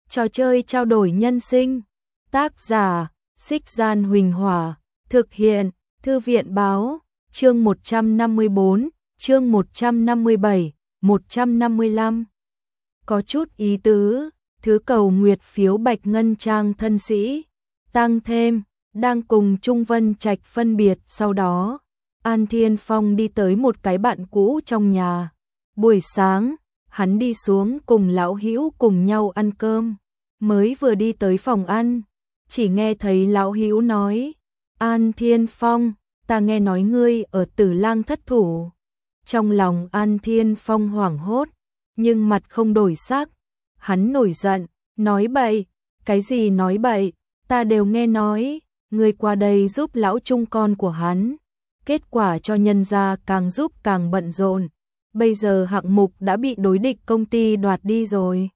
Trò chơi trao đổi nhân sinh. Tác giả: Xích Gian Huỳnh Hỏa. Thực hiện: Thư viện báo. Chương 154, chương 157, 155. Có chút ý tứ. Thứ cầu nguyệt phiếu bạch ngân trang thân sĩ. Tăng thêm, đang cùng Trung Vân Trạch phân biệt. Sau đó, An Thiên Phong đi tới một cái bạn cũ trong nhà. Buổi sáng, hắn đi xuống cùng lão Hữu cùng nhau ăn cơm. Mới vừa đi tới phòng ăn, chỉ nghe thấy lão Hữu nói: An Thiên Phong, ta nghe nói ngươi ở Tử Lang thất thủ. Trong lòng An Thiên Phong hoảng hốt, nhưng mặt không đổi sắc. Hắn nổi giận, nói bậy. Cái gì nói bậy, ta đều nghe nói. Ngươi qua đây giúp lão Trung con của hắn, kết quả cho nhân gia càng giúp càng bận rộn. Bây giờ hạng mục đã bị đối địch công ty đoạt đi rồi.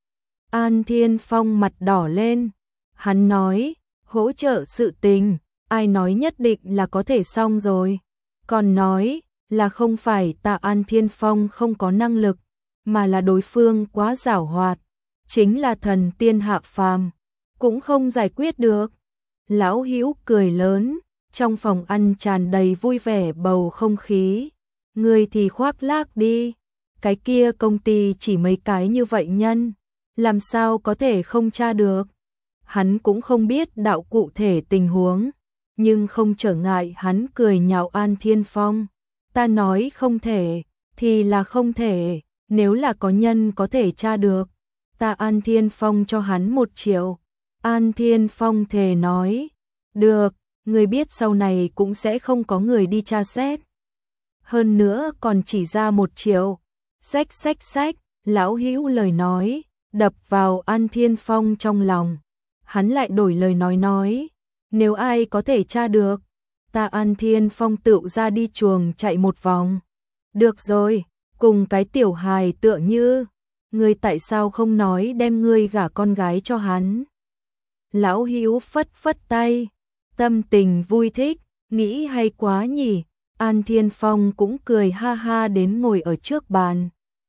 An Thiên Phong mặt đỏ lên. Hắn nói, hỗ trợ sự tình, ai nói nhất định là có thể xong rồi. Còn nói là không phải ta An Thiên Phong không có năng lực, mà là đối phương quá giảo hoạt. Chính là thần tiên hạ phàm, cũng không giải quyết được. Lão Hữu cười lớn, trong phòng ăn tràn đầy vui vẻ bầu không khí. Ngươi thì khoác lác đi, cái kia công ty chỉ mấy cái như vậy nhân, làm sao có thể không tra được. Hắn cũng không biết đạo cụ thể tình huống, nhưng không trở ngại hắn cười nhạo An Thiên Phong. Ta nói không thể, thì là không thể, nếu là có nhân có thể tra được, ta An Thiên Phong cho hắn 1 triệu. An Thiên Phong thề nói, được, người biết sau này cũng sẽ không có người đi tra xét. Hơn nữa còn chỉ ra 1 triệu. Xách, lão Hữu lời nói, đập vào An Thiên Phong trong lòng. Hắn lại đổi lời nói, nếu ai có thể tra được, ta An Thiên Phong tự ra đi chuồng chạy một vòng. Được rồi, cùng cái tiểu hài tựa như, ngươi tại sao không nói đem ngươi gả con gái cho hắn. Lão Hữu phất tay, tâm tình vui thích, nghĩ hay quá nhỉ. An Thiên Phong cũng cười ha ha đến ngồi ở trước bàn.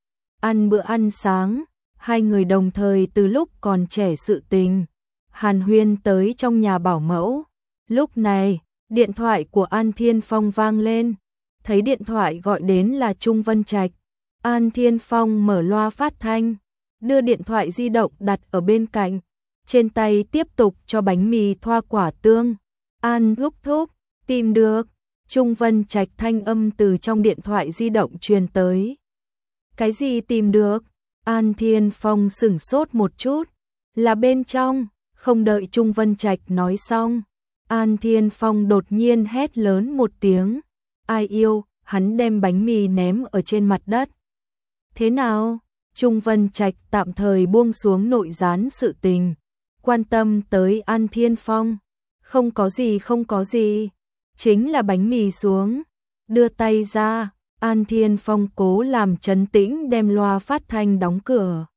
Ăn bữa ăn sáng, hai người đồng thời từ lúc còn trẻ sự tình hàn huyên tới trong nhà bảo mẫu. Lúc này, điện thoại của An Thiên Phong vang lên. Thấy điện thoại gọi đến là Trung Vân Trạch. An Thiên Phong mở loa phát thanh, đưa điện thoại di động đặt ở bên cạnh, trên tay tiếp tục cho bánh mì thoa quả tương. An thúc, tìm được. Trung Vân Trạch thanh âm từ trong điện thoại di động truyền tới. Cái gì tìm được? An Thiên Phong sửng sốt một chút. Là bên trong. Không đợi Trung Vân Trạch nói xong, An Thiên Phong đột nhiên hét lớn một tiếng. Ai yêu? Hắn đem bánh mì ném ở trên mặt đất. Thế nào? Trung Vân Trạch tạm thời buông xuống nội gián sự tình, quan tâm tới An Thiên Phong. Không có gì. Chính là bánh mì xuống. Đưa tay ra, An Thiên Phong cố làm trấn tĩnh đem loa phát thanh đóng cửa.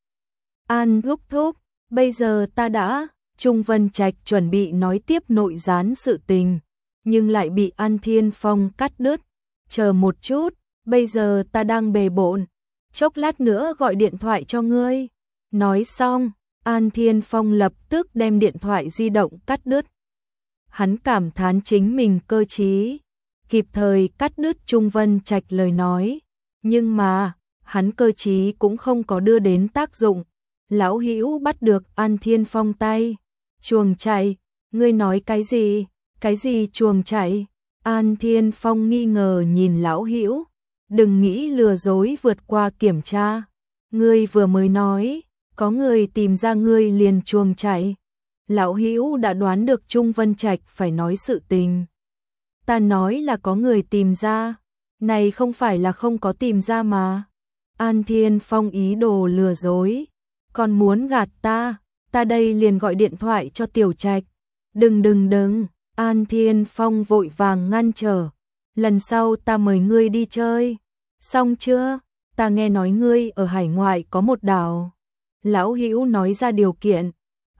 An thúc, bây giờ ta đã. Trung Vân Trạch chuẩn bị nói tiếp nội gián sự tình, nhưng lại bị An Thiên Phong cắt đứt. Chờ một chút, bây giờ ta đang bề bộn, chốc lát nữa gọi điện thoại cho ngươi. Nói xong, An Thiên Phong lập tức đem điện thoại di động cắt đứt. Hắn cảm thán chính mình cơ trí, kịp thời cắt đứt Trung Vân Trạch lời nói, nhưng mà, hắn cơ trí cũng không có đưa đến tác dụng. Lão Hữu bắt được An Thiên Phong tay. Chuồng chạy, ngươi nói cái gì? Cái gì chuồng chạy? An Thiên Phong nghi ngờ nhìn lão Hữu. Đừng nghĩ lừa dối vượt qua kiểm tra. Ngươi vừa mới nói, có người tìm ra ngươi liền chuồng chạy. Lão Hữu đã đoán được Trung Vân Trạch phải nói sự tình. Ta nói là có người tìm ra, này không phải là không có tìm ra mà. An Thiên Phong ý đồ lừa dối, còn muốn gạt ta đây liền gọi điện thoại cho Tiểu Trạch. Đừng, An Thiên Phong vội vàng ngăn trở. Lần sau ta mời ngươi đi chơi. Xong chưa? Ta nghe nói ngươi ở hải ngoại có một đảo. Lão Hữu nói ra điều kiện.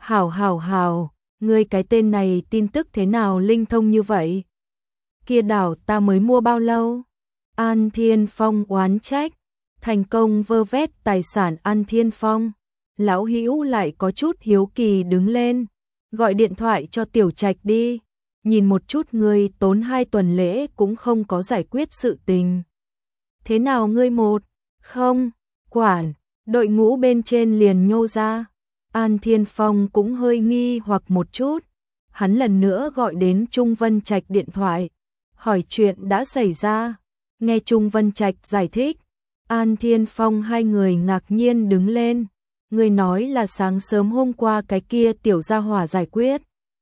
Hảo, ngươi cái tên này tin tức thế nào linh thông như vậy? Kia đảo ta mới mua bao lâu? An Thiên Phong oán trách. Thành công vơ vét tài sản An Thiên Phong. Lão Hữu lại có chút hiếu kỳ đứng lên, gọi điện thoại cho Tiểu Trạch đi, nhìn một chút ngươi tốn 2 tuần lễ cũng không có giải quyết sự tình. Thế nào ngươi một, không, quản, đội ngũ bên trên liền nhô ra. An Thiên Phong cũng hơi nghi hoặc một chút, hắn lần nữa gọi đến Trung Vân Trạch điện thoại, hỏi chuyện đã xảy ra. Nghe Trung Vân Trạch giải thích, An Thiên Phong hai người ngạc nhiên đứng lên. Người nói là sáng sớm hôm qua cái kia tiểu gia hỏa giải quyết.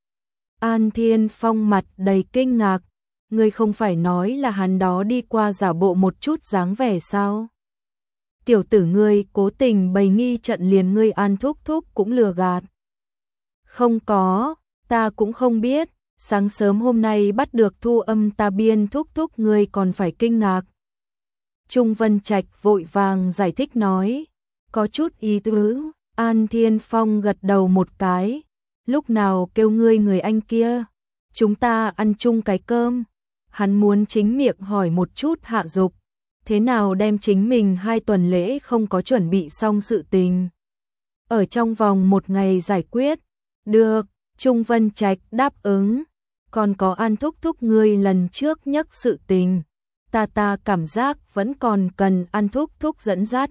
An Thiên Phong mặt đầy kinh ngạc, người không phải nói là hắn đó đi qua giả bộ một chút dáng vẻ sao? Tiểu tử ngươi cố tình bày nghi trận liền ngươi An thúc thúc cũng lừa gạt. Không có, ta cũng không biết, sáng sớm hôm nay bắt được thu âm ta biên thúc thúc ngươi còn phải kinh ngạc. Trung Vân Trạch vội vàng giải thích nói, có chút ý tứ. An Thiên Phong gật đầu một cái, lúc nào kêu ngươi người anh kia, chúng ta ăn chung cái cơm. Hắn muốn chính miệng hỏi một chút Hạ Dục, thế nào đem chính mình 2 tuần lễ không có chuẩn bị xong sự tình, ở trong vòng 1 ngày giải quyết. Được, Trung Vân Trạch đáp ứng. Còn có An thúc thúc ngươi lần trước nhắc sự tình, ta cảm giác vẫn còn cần An thúc thúc dẫn dắt.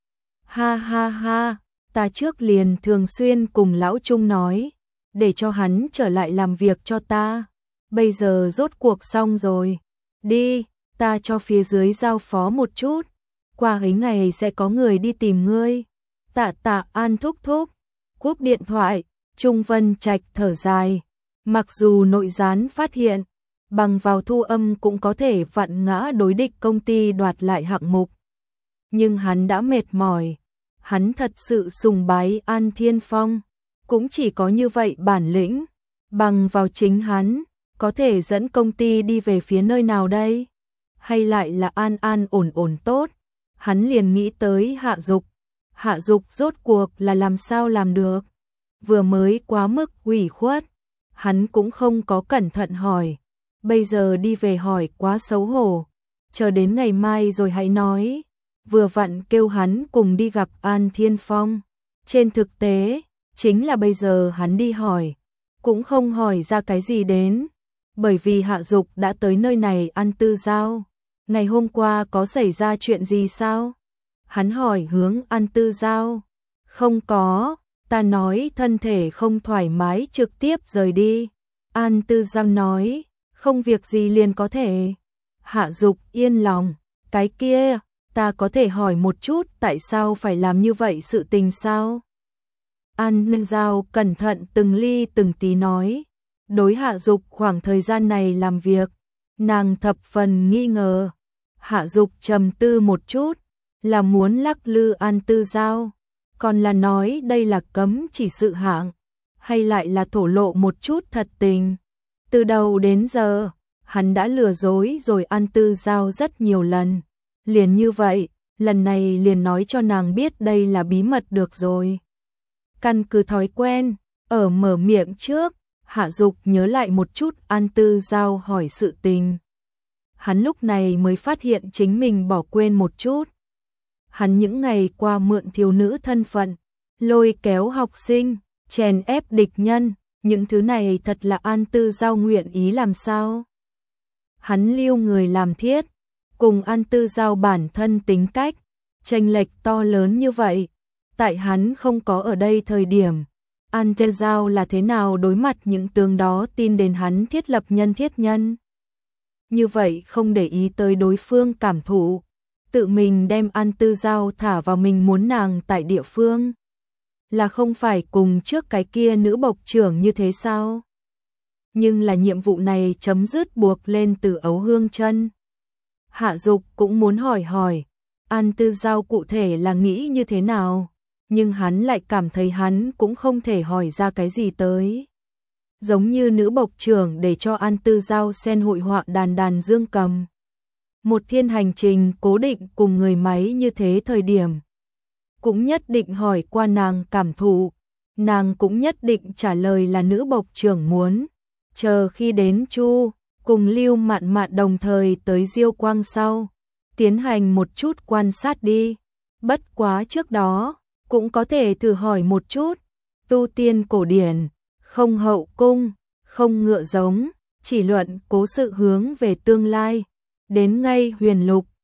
Ha ha ha, ta trước liền thường xuyên cùng lão Trung nói, để cho hắn trở lại làm việc cho ta. Bây giờ rốt cuộc xong rồi. Đi, ta cho phía dưới giao phó một chút, qua ấy ngày sẽ có người đi tìm ngươi. Tạ An thúc thúc. Cúp điện thoại, Trung Vân Trạch thở dài. Mặc dù nội gián phát hiện, bằng vào thu âm cũng có thể vặn ngã đối địch công ty đoạt lại hạng mục, nhưng hắn đã mệt mỏi. Hắn thật sự sùng bái An Thiên Phong, cũng chỉ có như vậy bản lĩnh, bằng vào chính hắn, có thể dẫn công ty đi về phía nơi nào đây? Hay lại là an an ổn ổn tốt? Hắn liền nghĩ tới Hạ Dục. Hạ Dục rốt cuộc là làm sao làm được? Vừa mới quá mức ủy khuất, hắn cũng không có cẩn thận hỏi. Bây giờ đi về hỏi quá xấu hổ, chờ đến ngày mai rồi hãy nói. Vừa vặn kêu hắn cùng đi gặp An Thiên Phong. Trên thực tế, chính là bây giờ hắn đi hỏi, cũng không hỏi ra cái gì đến, bởi vì Hạ Dục đã tới nơi này ăn tư giao. Ngày hôm qua có xảy ra chuyện gì sao? Hắn hỏi hướng An tư giao. Không có, ta nói thân thể không thoải mái trực tiếp rời đi. An tư giao nói, không việc gì liền có thể. Hạ Dục yên lòng, cái kia, ta có thể hỏi một chút tại sao phải làm như vậy sự tình sao? An Giao cẩn thận từng ly từng tí nói, đối Hạ Dục khoảng thời gian này làm việc, nàng thập phần nghi ngờ. Hạ Dục trầm tư một chút, là muốn lắc lư An Tư Giao, còn là nói đây là cấm chỉ sự hạng, hay lại là thổ lộ một chút thật tình. Từ đầu đến giờ, hắn đã lừa dối rồi An Tư Giao rất nhiều lần. Liền như vậy, lần này liền nói cho nàng biết đây là bí mật được rồi. Căn cứ thói quen, ở mở miệng trước, Hạ Dục nhớ lại một chút An Tư Giao hỏi sự tình. Hắn lúc này mới phát hiện chính mình bỏ quên một chút. Hắn những ngày qua mượn thiếu nữ thân phận, lôi kéo học sinh, chèn ép địch nhân, những thứ này thật là An Tư Giao nguyện ý làm sao? Hắn lưu người làm thiết, cùng An Tư Giao bản thân tính cách, chênh lệch to lớn như vậy. Tại hắn không có ở đây thời điểm, An Tư Giao là thế nào đối mặt những tướng đó tin đến hắn thiết lập nhân thiết nhân. Như vậy không để ý tới đối phương cảm thụ, tự mình đem An Tư Giao thả vào mình muốn nàng tại địa phương. Là không phải cùng trước cái kia nữ bộc trưởng như thế sao? Nhưng là nhiệm vụ này chấm dứt buộc lên từ Ấu Hương Chân. Hạ Dục cũng muốn hỏi An Tư Giao cụ thể là nghĩ như thế nào, nhưng hắn lại cảm thấy hắn cũng không thể hỏi ra cái gì tới. Giống như nữ bộc trưởng để cho An Tư Giao xen hội họa đàn dương cầm. Một thiên hành trình cố định cùng người máy như thế thời điểm, cũng nhất định hỏi qua nàng cảm thụ, nàng cũng nhất định trả lời là nữ bộc trưởng muốn. Chờ khi đến Chu cùng Lưu Mạn Mạn đồng thời tới Diêu Quang sau, tiến hành một chút quan sát đi. Bất quá trước đó, cũng có thể thử hỏi một chút, tu tiên cổ điển, không hậu cung, không ngựa giống, chỉ luận cố sự hướng về tương lai, đến ngay huyền lục,